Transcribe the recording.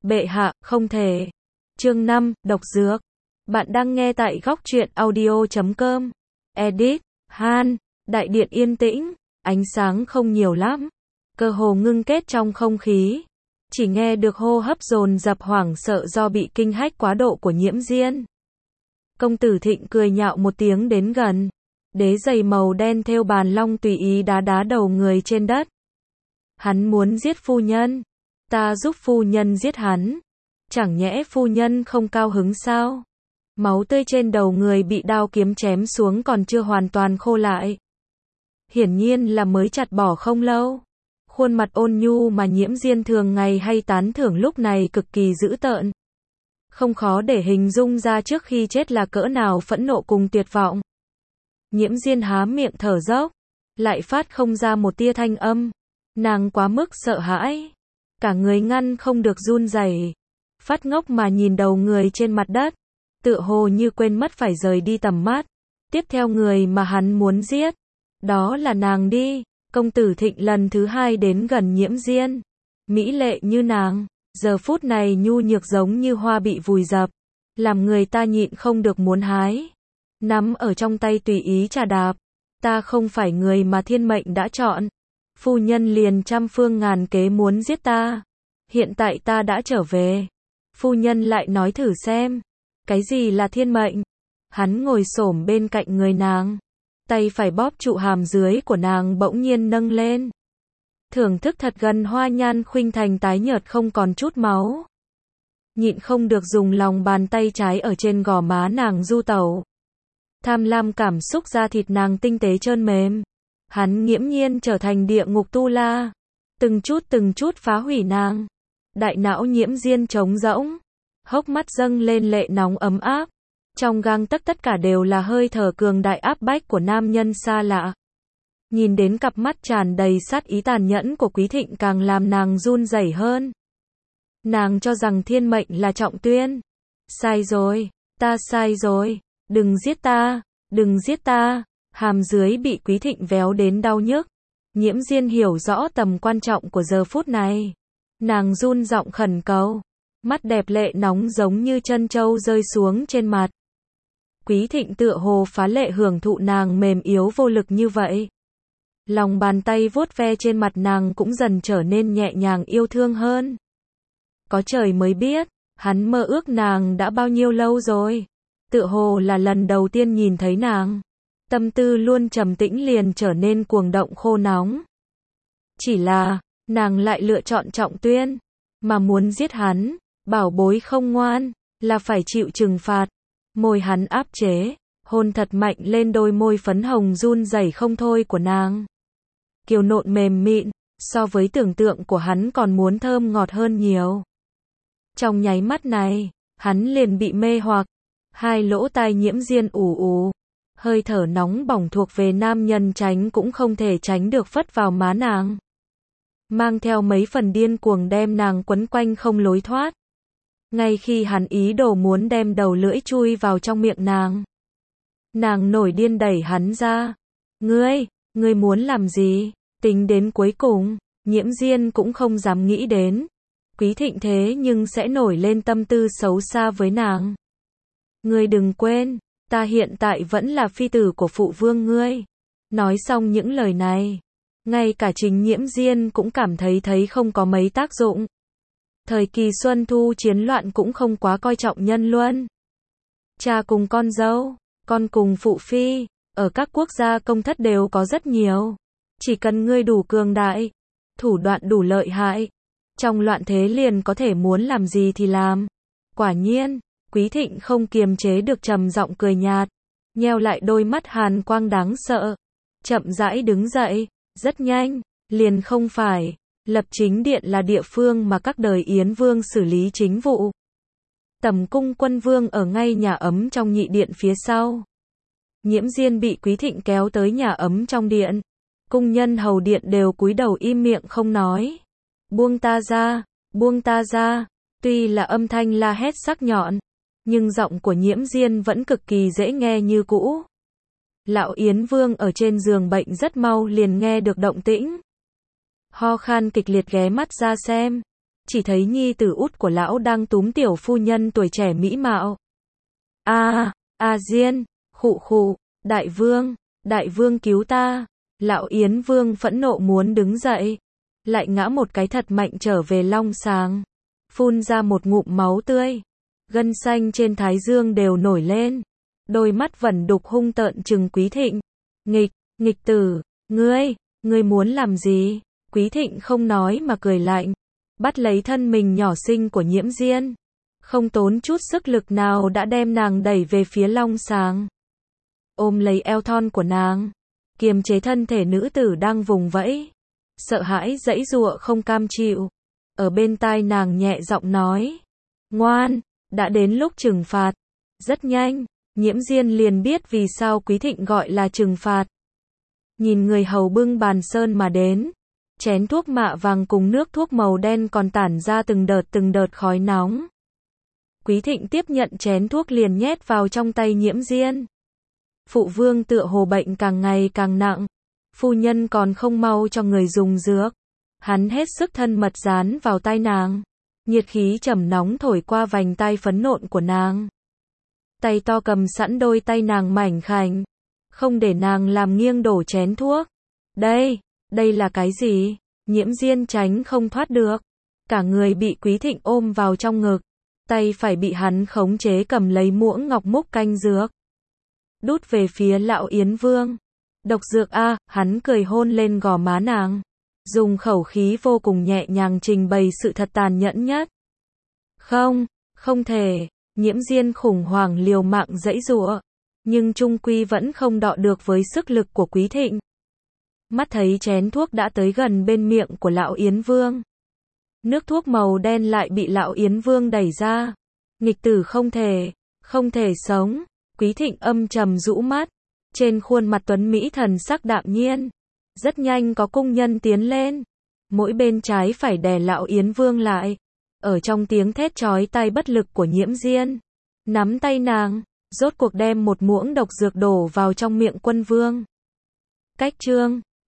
Bệ hạ, không thể. Chương 5, độc dược. Bạn đang nghe tại góc truyện audio.com. Edit, Han, đại điện yên tĩnh, ánh sáng không nhiều lắm. Cơ hồ ngưng kết trong không khí. Chỉ nghe được hô hấp dồn dập hoảng sợ do bị kinh hách quá độ của Nhiễm Diên. Công tử Thịnh cười nhạo một tiếng đến gần. Đế giày màu đen thêu bàn long tùy ý đá đá đầu người trên đất. Hắn muốn giết phu nhân. Ta giúp phu nhân giết hắn. Chẳng nhẽ phu nhân không cao hứng sao? Máu tươi trên đầu người bị đao kiếm chém xuống còn chưa hoàn toàn khô lại. Hiển nhiên là mới chặt bỏ không lâu. Khuôn mặt ôn nhu mà Nhiễm Diên thường ngày hay tán thưởng lúc này cực kỳ dữ tợn. Không khó để hình dung ra trước khi chết là cỡ nào phẫn nộ cùng tuyệt vọng. Nhiễm Diên há miệng thở dốc, lại phát không ra một tia thanh âm. Nàng quá mức sợ hãi, cả người ngăn không được run rẩy, phát ngốc mà nhìn đầu người trên mặt đất, tựa hồ như quên mất phải rời đi tầm mắt. Tiếp theo người mà hắn muốn giết, đó là nàng đi. Công tử Thịnh lần thứ hai đến gần Nhiễm Diên, mỹ lệ như nàng, giờ phút này nhu nhược giống như hoa bị vùi dập, làm người ta nhịn không được muốn hái. Nắm ở trong tay tùy ý trà đạp. Ta không phải người mà thiên mệnh đã chọn. Phu nhân liền trăm phương ngàn kế muốn giết ta. Hiện tại ta đã trở về. Phu nhân lại nói thử xem. Cái gì là thiên mệnh? Hắn ngồi xổm bên cạnh người nàng. Tay phải bóp trụ hàm dưới của nàng bỗng nhiên nâng lên. Thưởng thức thật gần hoa nhan khuynh thành tái nhợt không còn chút máu. Nhịn không được dùng lòng bàn tay trái ở trên gò má nàng du tẩu. Tham lam cảm xúc da thịt nàng tinh tế trơn mềm. Hắn nghiễm nhiên trở thành địa ngục tu la. Từng chút phá hủy nàng. Đại não Nhiễm Diên trống rỗng. Hốc mắt dâng lên lệ nóng ấm áp. Trong gang tấc tất cả đều là hơi thở cường đại áp bách của nam nhân xa lạ. Nhìn đến cặp mắt tràn đầy sát ý tàn nhẫn của Quý Thịnh càng làm nàng run rẩy hơn. Nàng cho rằng thiên mệnh là trọng tuyên. Sai rồi, ta sai rồi. Đừng giết ta, đừng giết ta. Hàm dưới bị Quý Thịnh véo đến đau nhức. Nhiễm Diên hiểu rõ tầm quan trọng của giờ phút này. Nàng run giọng khẩn cầu. Mắt đẹp lệ nóng giống như chân trâu rơi xuống trên mặt. Quý Thịnh tựa hồ phá lệ hưởng thụ nàng mềm yếu vô lực như vậy. Lòng bàn tay vuốt ve trên mặt nàng cũng dần trở nên nhẹ nhàng yêu thương hơn. Có trời mới biết, hắn mơ ước nàng đã bao nhiêu lâu rồi. Tựa hồ là lần đầu tiên nhìn thấy nàng. Tâm tư luôn trầm tĩnh liền trở nên cuồng động khô nóng. Chỉ là, nàng lại lựa chọn trọng tuyên. Mà muốn giết hắn, bảo bối không ngoan, là phải chịu trừng phạt. Môi hắn áp chế, hôn thật mạnh lên đôi môi phấn hồng run rẩy không thôi của nàng. Kiều nộn mềm mịn, so với tưởng tượng của hắn còn muốn thơm ngọt hơn nhiều. Trong nháy mắt này, hắn liền bị mê hoặc. Hai lỗ tai Nhiễm Diên ù ù. Hơi thở nóng bỏng thuộc về nam nhân tránh cũng không thể tránh được phất vào má nàng. Mang theo mấy phần điên cuồng đem nàng quấn quanh không lối thoát. Ngay khi hắn ý đồ muốn đem đầu lưỡi chui vào trong miệng nàng. Nàng nổi điên đẩy hắn ra. Ngươi muốn làm gì? Tính đến cuối cùng, Nhiễm Diên cũng không dám nghĩ đến. Quý Thịnh thế nhưng sẽ nổi lên tâm tư xấu xa với nàng. Ngươi đừng quên, ta hiện tại vẫn là phi tử của phụ vương ngươi. Nói xong những lời này, ngay cả chính Nhiễm Diên cũng cảm thấy không có mấy tác dụng. Thời kỳ Xuân Thu chiến loạn cũng không quá coi trọng nhân luân. Cha cùng con dâu, con cùng phụ phi, ở các quốc gia công thất đều có rất nhiều. Chỉ cần ngươi đủ cường đại, thủ đoạn đủ lợi hại, trong loạn thế liền có thể muốn làm gì thì làm. Quả nhiên, Quý Thịnh không kiềm chế được trầm giọng cười nhạt, nheo lại đôi mắt hàn quang đáng sợ, chậm rãi đứng dậy, rất nhanh, liền không phải. Lập Chính Điện là địa phương mà các đời Yến Vương xử lý chính vụ. Tầm cung Quân Vương ở ngay nhà ấm trong nhị điện phía sau. Nhiễm Diên bị Quý Thịnh kéo tới nhà ấm trong điện. Cung nhân hầu điện đều cúi đầu im miệng không nói. Buông ta ra, buông ta ra. Tuy là âm thanh la hét sắc nhọn, nhưng giọng của Nhiễm Diên vẫn cực kỳ dễ nghe như cũ. Lão Yến Vương ở trên giường bệnh rất mau liền nghe được động tĩnh. Ho khan kịch liệt ghé mắt ra xem. chỉ thấy nhi tử út của lão đang túm tiểu phu nhân tuổi trẻ mỹ mạo. Diên, khụ khụ, đại vương cứu ta. Lão Yến Vương phẫn nộ muốn đứng dậy, lại ngã một cái thật mạnh trở về long sàng, phun ra một ngụm máu tươi, gân xanh trên thái dương đều nổi lên, đôi mắt vẩn đục hung tợn trừng Quý Thịnh. Nghịch tử, ngươi muốn làm gì? Quý Thịnh không nói mà cười lạnh, bắt lấy thân mình nhỏ xinh của Nhiễm Diên, không tốn chút sức lực nào đã đem nàng đẩy về phía long sàng, ôm lấy eo thon của nàng, kiềm chế thân thể nữ tử đang vùng vẫy, sợ hãi giãy giụa không cam chịu. Ở bên tai nàng nhẹ giọng nói, ngoan, đã đến lúc trừng phạt. Rất nhanh, Nhiễm Diên liền biết vì sao Quý Thịnh gọi là trừng phạt. Nhìn người hầu bưng bàn sơn mà đến, chén thuốc mạ vàng cùng nước thuốc màu đen còn tản ra từng đợt khói nóng. Quý Thịnh tiếp nhận chén thuốc liền nhét vào trong tay Nhiễm Diên. Phụ vương tựa hồ bệnh càng ngày càng nặng, phu nhân còn không mau cho người dùng dược. Hắn hết sức thân mật dán vào tai nàng, nhiệt khí trầm nóng thổi qua vành tai phấn nộn của nàng. Tay to cầm sẵn đôi tay nàng mảnh khảnh, không để nàng làm nghiêng đổ chén thuốc. Đây là cái gì? Nhiễm Diên tránh không thoát được, cả người bị Quý Thịnh ôm vào trong ngực, tay phải bị hắn khống chế cầm lấy muỗng ngọc múc canh dược, đút về phía lão Yến Vương. Độc dược a, hắn cười hôn lên gò má nàng, dùng khẩu khí vô cùng nhẹ nhàng trình bày sự thật tàn nhẫn nhất. Không thể, Nhiễm Diên khủng hoảng liều mạng giãy giụa, nhưng chung quy vẫn không đọ được với sức lực của Quý Thịnh. Mắt thấy chén thuốc đã tới gần bên miệng của lão Yến Vương, nước thuốc màu đen lại bị lão Yến Vương đẩy ra. Nghịch tử không thể sống. Quý Thịnh âm trầm rũ mắt, trên khuôn mặt tuấn mỹ thần sắc đạm nhiên. Rất nhanh có cung nhân tiến lên, mỗi bên trái phải đè lão Yến Vương lại. Ở trong tiếng thét chói tai bất lực của Nhiễm Diên, nắm tay nàng, rốt cuộc đem một muỗng độc dược đổ vào trong miệng quân vương. Cách chương